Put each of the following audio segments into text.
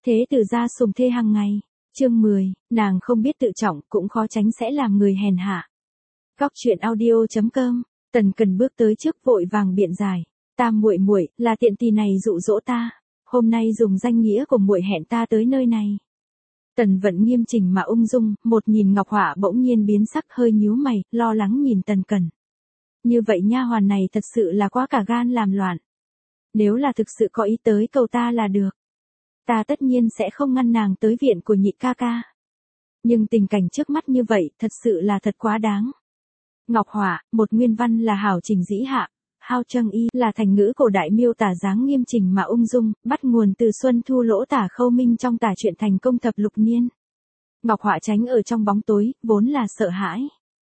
Thế tử gia sủng thê hàng ngày. Chương 10, nàng không biết tự trọng cũng khó tránh sẽ làm người hèn hạ. Góc truyện audio.com. Tần Cần bước tới trước vội vàng biện giải, "Tam muội muội, là tiện tỳ này dụ dỗ ta, hôm nay dùng danh nghĩa của muội hẹn ta tới nơi này." Tần Vận nghiêm chỉnh mà ung dung, một nhìn Ngọc Họa bỗng nhiên biến sắc, hơi nhíu mày, lo lắng nhìn Tần Cần. Như vậy nha hoàn này thật sự là quá cả gan làm loạn. Nếu là thực sự có ý tới cầu ta là được, ta tất nhiên sẽ không ngăn nàng tới viện của nhị ca ca. Nhưng tình cảnh trước mắt như vậy thật sự là thật quá đáng. Ngọc Họa, một nguyên văn là hảo trình dĩ hạ, hao trâng y là thành ngữ cổ đại miêu tả dáng nghiêm chỉnh mà ung dung, bắt nguồn từ Xuân Thu Lỗ Tả Khâu Minh trong tả truyện Thành Công Thập Lục Niên. Ngọc Họa tránh ở trong bóng tối, vốn là sợ hãi.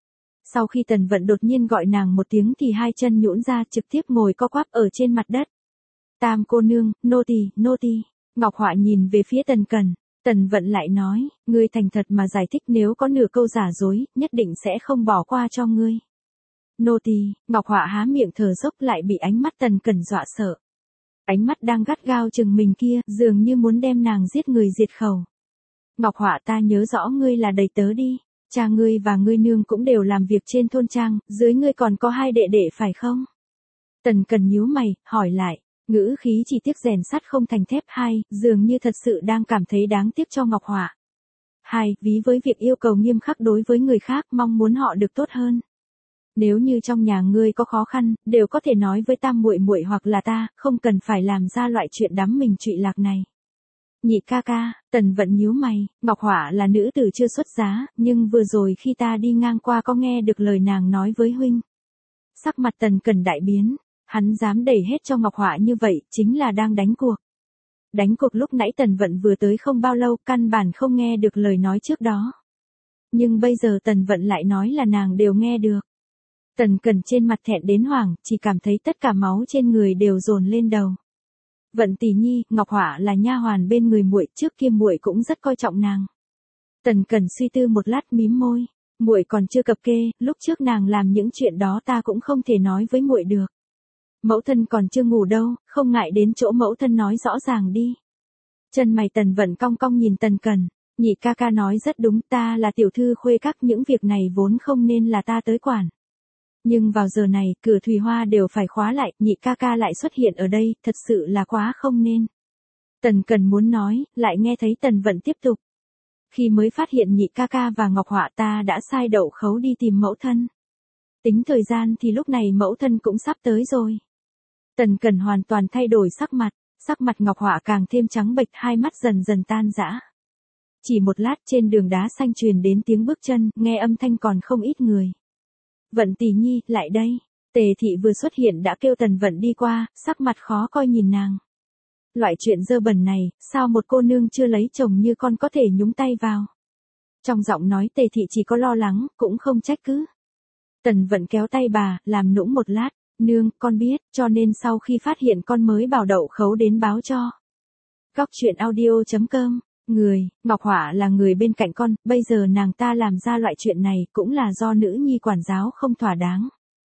Sau khi Tần Vận đột nhiên gọi nàng một tiếng thì hai chân nhũn ra, trực tiếp ngồi co quắp ở trên mặt đất. "Tam cô nương, nô tỳ, nô tỳ." Ngọc Họa nhìn về phía Tần Cần. Tần Vận lại nói, "Ngươi thành thật mà giải thích, nếu có nửa câu giả dối, nhất định sẽ không bỏ qua cho ngươi." "Nô tỳ." Ngọc Họa há miệng thở dốc, lại bị ánh mắt Tần Cần dọa sợ. Ánh mắt đang gắt gao chừng mình kia, dường như muốn đem nàng giết người diệt khẩu. "Ngọc Họa, ta nhớ rõ ngươi là đầy tớ đi. Cha ngươi và ngươi nương cũng đều làm việc trên thôn trang, dưới ngươi còn có hai đệ đệ phải không?" Tần Cần nhíu mày, hỏi lại, ngữ khí chỉ tiếc rèn sắt không thành thép. Hai, dường như thật sự đang cảm thấy đáng tiếc cho Ngọc Họa. Hai, ví với việc yêu cầu nghiêm khắc đối với người khác, mong muốn họ được tốt hơn. "Nếu như trong nhà ngươi có khó khăn, đều có thể nói với Tam muội muội hoặc là ta, không cần phải làm ra loại chuyện đắm mình trụy lạc này." "Nhị ca ca." Tần Vận nhíu mày, "Ngọc Họa là nữ tử chưa xuất giá, nhưng vừa rồi khi ta đi ngang qua có nghe được lời nàng nói với huynh." Sắc mặt Tần Cần đại biến, hắn dám đẩy hết cho Ngọc Họa như vậy, chính là đang đánh cuộc. Đánh cuộc lúc nãy Tần Vận vừa tới không bao lâu, căn bản không nghe được lời nói trước đó. Nhưng bây giờ Tần Vận lại nói là nàng đều nghe được. Tần Cần trên mặt thẹn đến hoảng, chỉ cảm thấy tất cả máu trên người đều dồn lên đầu. "Vận tỷ nhi, Ngọc Họa là nha hoàn bên người muội, trước kia muội cũng rất coi trọng nàng." Tần Cần suy tư một lát, mím môi, "Muội còn chưa cập kê, lúc trước nàng làm những chuyện đó ta cũng không thể nói với muội được. Mẫu thân còn chưa ngủ đâu, không ngại đến chỗ mẫu thân nói rõ ràng đi." Chân mày Tần Vận cong cong nhìn Tần Cần, "Nhị ca ca nói rất đúng, ta là tiểu thư khuê các, những việc này vốn không nên là ta tới quản. Nhưng vào giờ này, cửa Thùy Hoa đều phải khóa lại, nhị ca ca lại xuất hiện ở đây, thật sự là quá không nên." Tần Cần muốn nói, lại nghe thấy Tần Vận tiếp tục. "Khi mới phát hiện nhị ca ca và Ngọc Họa, ta đã sai đậu khấu đi tìm mẫu thân. Tính thời gian thì lúc này mẫu thân cũng sắp tới rồi." Tần Cần hoàn toàn thay đổi sắc mặt Ngọc Họa càng thêm trắng bệch, hai mắt dần dần tan rã. Chỉ một lát, trên đường đá xanh truyền đến tiếng bước chân, nghe âm thanh còn không ít người. "Vận tỷ nhi, lại đây." Tề thị vừa xuất hiện đã kêu Tần Vận đi qua, sắc mặt khó coi nhìn nàng. Loại chuyện dơ bẩn này, sao một cô nương chưa lấy chồng như con có thể nhúng tay vào? Trong giọng nói Tề thị chỉ có lo lắng, cũng không trách cứ. Tần Vận kéo tay bà, làm nũng một lát, "Nương, con biết, cho nên sau khi phát hiện con mới bảo đậu khấu đến báo cho." Góc truyện audio.com. Ngọc Họa là người bên cạnh con, bây giờ nàng ta làm ra loại chuyện này cũng là do nữ nhi quản giáo không thỏa đáng.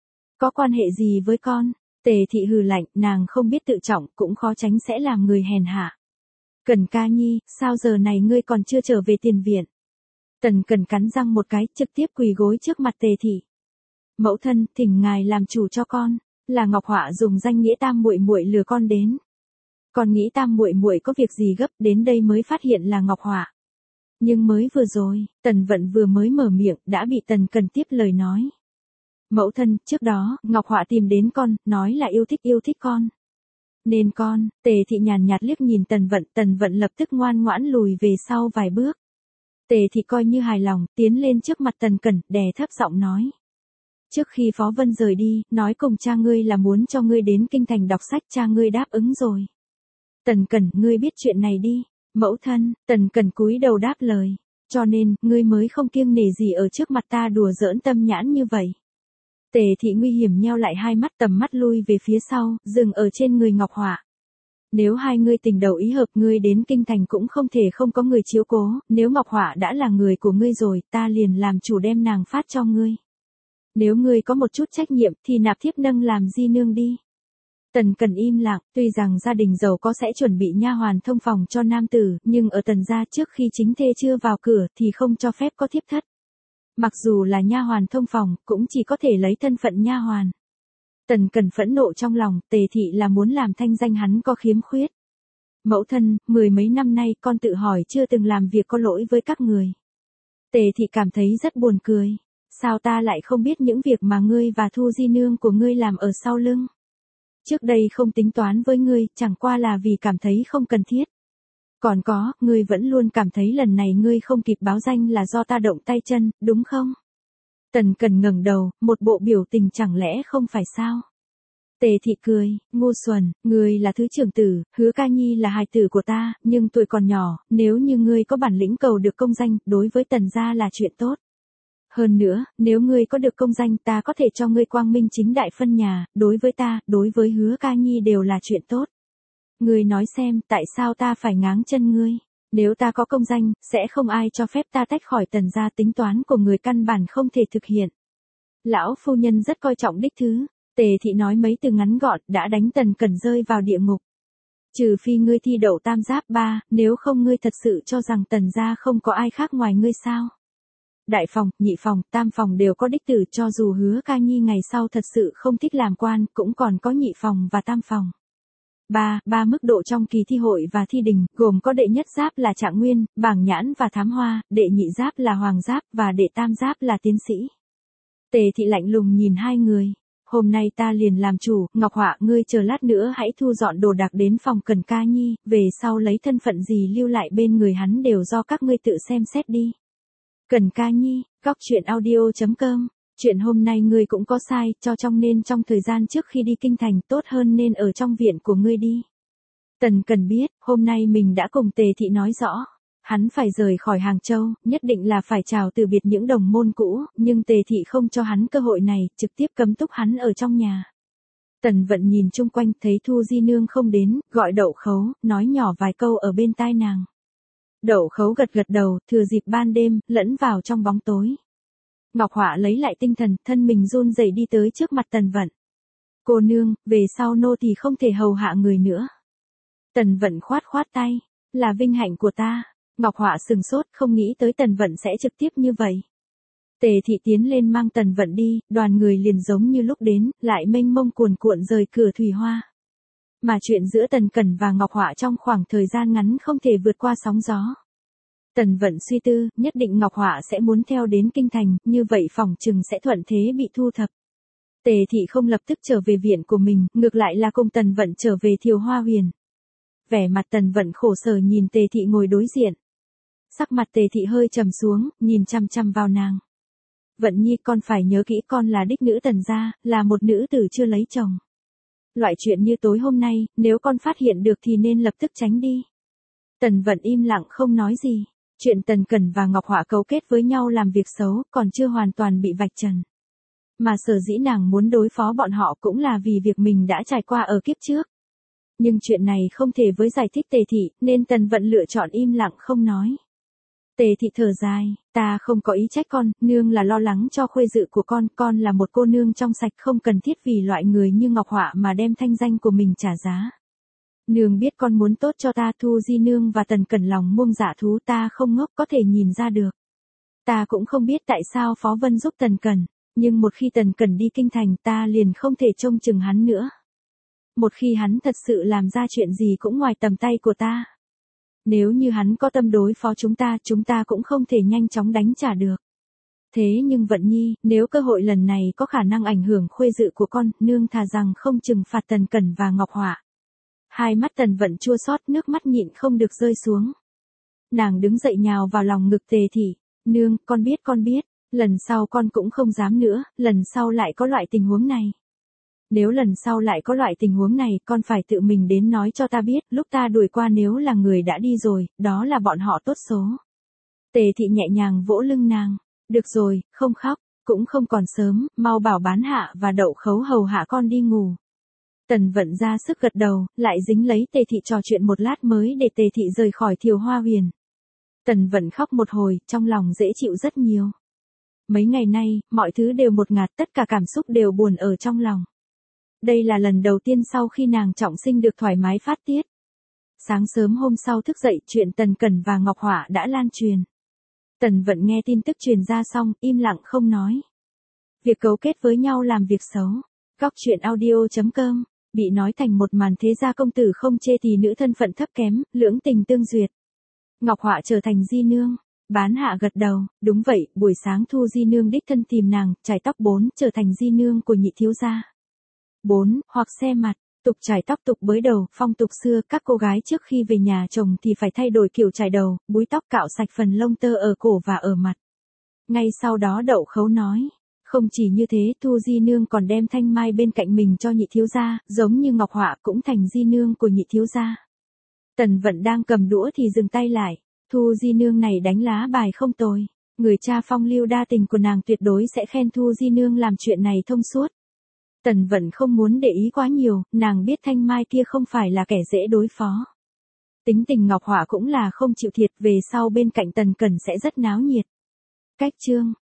Có quan hệ gì với con? Tề thị hừ lạnh, nàng không biết tự trọng cũng khó tránh sẽ làm người hèn hạ. "Cần ca nhi, sao giờ này ngươi còn chưa trở về tiền viện?" Tần Cần cắn răng một cái, trực tiếp quỳ gối trước mặt Tề thị. "Mẫu thân, thỉnh ngài làm chủ cho con, là Ngọc Họa dùng danh nghĩa Tam muội muội lừa con đến. Con nghĩ Tam muội muội có việc gì gấp, đến đây mới phát hiện là Ngọc Họa." Nhưng mới vừa rồi, Tần Vận vừa mới mở miệng, đã bị Tần Cần tiếp lời nói. "Mẫu thân, trước đó, Ngọc Họa tìm đến con, nói là yêu thích con. Nên con." Tề thị nhàn nhạt liếc nhìn Tần Vận lập tức ngoan ngoãn lùi về sau vài bước. Tề thị coi như hài lòng, tiến lên trước mặt Tần Cần, đè thấp giọng nói. "Trước khi Phó Vân rời đi, nói cùng cha ngươi là muốn cho ngươi đến kinh thành đọc sách, cha ngươi đáp ứng rồi. Tần Cần, ngươi biết chuyện này đi." "Mẫu thân." Tần Cần cúi đầu đáp lời, "Cho nên, ngươi mới không kiêng nể gì ở trước mặt ta đùa giỡn tâm nhãn như vậy." Tề thị nguy hiểm nheo lại hai mắt, tầm mắt lui về phía sau, dừng ở trên người Ngọc Họa. "Nếu hai ngươi tình đầu ý hợp, ngươi đến kinh thành cũng không thể không có người chiếu cố, nếu Ngọc Họa đã là người của ngươi rồi, ta liền làm chủ đem nàng phát cho ngươi. Nếu ngươi có một chút trách nhiệm, thì nạp thiếp nâng làm di nương đi." Tần Cần im lặng, tuy rằng gia đình giàu có sẽ chuẩn bị nha hoàn thông phòng cho nam tử, nhưng ở Tần gia trước khi chính thê chưa vào cửa thì không cho phép có thiếp thất. Mặc dù là nha hoàn thông phòng, cũng chỉ có thể lấy thân phận nha hoàn. Tần Cần phẫn nộ trong lòng, Tề thị là muốn làm thanh danh hắn có khiếm khuyết. Mẫu thân, 10 mấy năm nay con tự hỏi chưa từng làm việc có lỗi với các người. Tề thị cảm thấy rất buồn cười. Sao ta lại không biết những việc mà ngươi và Thu Di nương của ngươi làm ở sau lưng? Trước đây không tính toán với ngươi, chẳng qua là vì cảm thấy không cần thiết. Còn có, ngươi vẫn luôn cảm thấy lần này ngươi không kịp báo danh là do ta động tay chân, đúng không? Tần Cần ngẩng đầu, một bộ biểu tình chẳng lẽ không phải sao? Tề thị cười, ngu xuẩn, ngươi là thứ trưởng tử, Hứa Ca Nhi là hài tử của ta, nhưng tuổi còn nhỏ, nếu như ngươi có bản lĩnh cầu được công danh, đối với Tần gia là chuyện tốt. Hơn nữa, nếu ngươi có được công danh ta có thể cho ngươi quang minh chính đại phân nhà, đối với ta, đối với Hứa Ca Nhi đều là chuyện tốt. Ngươi nói xem, tại sao ta phải ngáng chân ngươi? Nếu ta có công danh, sẽ không ai cho phép ta tách khỏi Tần gia, tính toán của người căn bản không thể thực hiện. Lão phu nhân rất coi trọng đích thứ. Tề thị nói mấy từ ngắn gọn, đã đánh Tần Cần rơi vào địa ngục. Trừ phi ngươi thi đậu tam giáp 3, nếu không ngươi thật sự cho rằng Tần gia không có ai khác ngoài ngươi sao? Đại phòng, nhị phòng, tam phòng đều có đích tử, cho dù Hứa Ca Nhi ngày sau thật sự không thích làm quan, cũng còn có nhị phòng và tam phòng. Ba mức độ trong kỳ thi hội và thi đình, gồm có đệ nhất giáp là trạng nguyên, bảng nhãn và thám hoa, đệ nhị giáp là hoàng giáp và đệ tam giáp là tiến sĩ. Tề thị lạnh lùng nhìn hai người. Hôm nay ta liền làm chủ, Ngọc Họa, ngươi chờ lát nữa hãy thu dọn đồ đạc đến phòng Cần Ca Nhi, về sau lấy thân phận gì lưu lại bên người hắn đều do các ngươi tự xem xét đi. Cần Ca Nhi, goctruyện.audio.com. Chuyện hôm nay ngươi cũng có sai, cho trong nên trong thời gian trước khi đi kinh thành tốt hơn nên ở trong viện của ngươi đi. Tần Cần biết, hôm nay mình đã cùng Tề thị nói rõ. Hắn phải rời khỏi Hàng Châu, nhất định là phải chào từ biệt những đồng môn cũ, nhưng Tề thị không cho hắn cơ hội này, trực tiếp cấm túc hắn ở trong nhà. Tần Vận nhìn chung quanh, thấy Thu Di nương không đến, gọi Đậu Khấu, nói nhỏ vài câu ở bên tai nàng. Đậu Khấu gật gật đầu, thừa dịp ban đêm, lẫn vào trong bóng tối. Ngọc Họa lấy lại tinh thần, thân mình run rẩy đi tới trước mặt Tần Vận. Cô nương, về sau nô thì không thể hầu hạ người nữa. Tần Vận khoát khoát tay, là vinh hạnh của ta. Ngọc Họa sừng sốt, không nghĩ tới Tần Vận sẽ trực tiếp như vậy. Tề thị tiến lên mang Tần Vận đi, đoàn người liền giống như lúc đến, lại mênh mông cuồn cuộn rời cửa Thủy Hoa. Mà chuyện giữa Tần Cẩn và Ngọc Họa trong khoảng thời gian ngắn không thể vượt qua sóng gió. Tần Vận suy tư, nhất định Ngọc Họa sẽ muốn theo đến kinh thành, như vậy phỏng chừng sẽ thuận thế bị thu thập. Tề thị không lập tức trở về viện của mình, ngược lại là cùng Tần Vận trở về Thiều Hoa Huyền. Vẻ mặt Tần Vận khổ sở nhìn Tề thị ngồi đối diện. Sắc mặt Tề thị hơi trầm xuống, nhìn chăm chăm vào nàng. Vận Nhi, con phải nhớ kỹ, con là đích nữ Tần gia, là một nữ tử chưa lấy chồng. Loại chuyện như tối hôm nay, nếu con phát hiện được thì nên lập tức tránh đi. Tần Vận im lặng không nói gì. Chuyện Tần Cẩn và Ngọc Họa cấu kết với nhau làm việc xấu, còn chưa hoàn toàn bị vạch trần. Mà sở dĩ nàng muốn đối phó bọn họ cũng là vì việc mình đã trải qua ở kiếp trước. Nhưng chuyện này không thể với giải thích Tề thị, nên Tần Vận lựa chọn im lặng không nói. Tề thị thở dài, ta không có ý trách con, nương là lo lắng cho khuê dự của con là một cô nương trong sạch, không cần thiết vì loại người như Ngọc Họa mà đem thanh danh của mình trả giá. Nương biết con muốn tốt cho ta, Thu Di nương và Tần Cẩn lòng muông dạ thú, ta không ngốc có thể nhìn ra được. Ta cũng không biết tại sao Phó Vân giúp Tần Cẩn, nhưng một khi Tần Cẩn đi kinh thành ta liền không thể trông chừng hắn nữa. Một khi hắn thật sự làm ra chuyện gì cũng ngoài tầm tay của ta. Nếu như hắn có tâm đối phó chúng ta cũng không thể nhanh chóng đánh trả được. Thế nhưng Vận Nhi, nếu cơ hội lần này có khả năng ảnh hưởng khuê dự của con, nương thà rằng không trừng phạt Tần Cẩn và Ngọc Họa. Hai mắt Tần Vận chua xót, nước mắt nhịn không được rơi xuống. Nàng đứng dậy nhào vào lòng ngực Tề thị. Nương, con biết, lần sau con cũng không dám nữa, lần sau lại có loại tình huống này. Nếu lần sau lại có loại tình huống này, con phải tự mình đến nói cho ta biết, lúc ta đuổi qua nếu là người đã đi rồi, đó là bọn họ tốt số. Tề thị nhẹ nhàng vỗ lưng nàng. Được rồi, không khóc, cũng không còn sớm, mau bảo Bán Hạ và Đậu Khấu hầu hạ con đi ngủ. Tần Vận ra sức gật đầu, lại dính lấy Tề thị trò chuyện một lát mới để Tề thị rời khỏi Thiều Hoa Huyền. Tần Vận khóc một hồi, trong lòng dễ chịu rất nhiều. Mấy ngày nay, mọi thứ đều một ngạt, tất cả cảm xúc đều buồn ở trong lòng. Đây là lần đầu tiên sau khi nàng trọng sinh được thoải mái phát tiết. Sáng sớm hôm sau thức dậy, chuyện Tần Cẩn và Ngọc Họa đã lan truyền. Tần Vận nghe tin tức truyền ra xong, im lặng không nói. Việc cấu kết với nhau làm việc xấu. Góc truyện audio.com, bị nói thành một màn thế gia công tử không chê thì nữ thân phận thấp kém, lưỡng tình tương duyệt. Ngọc Họa trở thành di nương. Bán hạ gật đầu, đúng vậy, buổi sáng Thu di nương đích thân tìm nàng, chải tóc 4, trở thành di nương của nhị thiếu gia. 4, hoặc xe mặt, tục chải tóc tục bới đầu, phong tục xưa các cô gái trước khi về nhà chồng thì phải thay đổi kiểu chải đầu, búi tóc cạo sạch phần lông tơ ở cổ và ở mặt. Ngay sau đó Đậu Khấu nói, không chỉ như thế, Thu di nương còn đem Thanh Mai bên cạnh mình cho nhị thiếu gia, giống như Ngọc Họa cũng thành di nương của nhị thiếu gia. Tần Vận đang cầm đũa thì dừng tay lại. Thu di nương này đánh lá bài không tồi. Người cha phong lưu đa tình của nàng tuyệt đối sẽ khen Thu di nương làm chuyện này thông suốt. Tần Vận không muốn để ý quá nhiều, nàng biết Thanh Mai kia không phải là kẻ dễ đối phó. Tính tình Ngọc Họa cũng là không chịu thiệt, về sau bên cạnh Tần Cẩn sẽ rất náo nhiệt. Cách chương